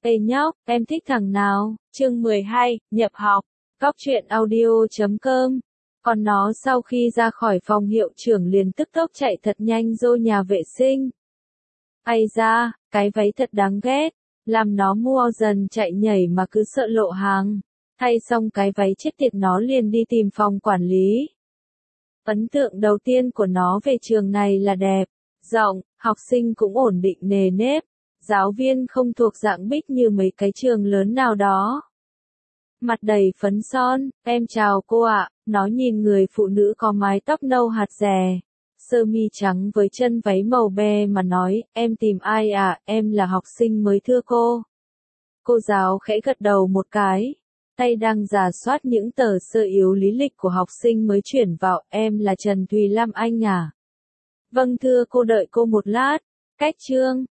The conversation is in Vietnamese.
Ê nhóc, em thích thằng nào? Chương 12, nhập học. Góc truyện audio.com. Còn nó sau khi ra khỏi phòng hiệu trưởng liền tức tốc chạy thật nhanh vô nhà vệ sinh. Ây da, cái váy thật đáng ghét, làm nó mua dần chạy nhảy mà cứ sợ lộ hàng. Thay xong cái váy chết tiệt nó liền đi tìm phòng quản lý. Ấn tượng đầu tiên của nó về trường này là đẹp, rộng, học sinh cũng ổn định nề nếp. Giáo viên không thuộc dạng bích như mấy cái trường lớn nào đó. Mặt đầy phấn son, em chào cô ạ, nó nhìn người phụ nữ có mái tóc nâu hạt rẻ, sơ mi trắng với chân váy màu be mà nói, em tìm ai ạ, em là học sinh mới thưa cô. Cô giáo khẽ gật đầu một cái, tay đang rà soát những tờ sơ yếu lý lịch của học sinh mới chuyển vào, em là Trần Thùy Lam Anh à? Vâng thưa cô, đợi cô một lát, cách chương.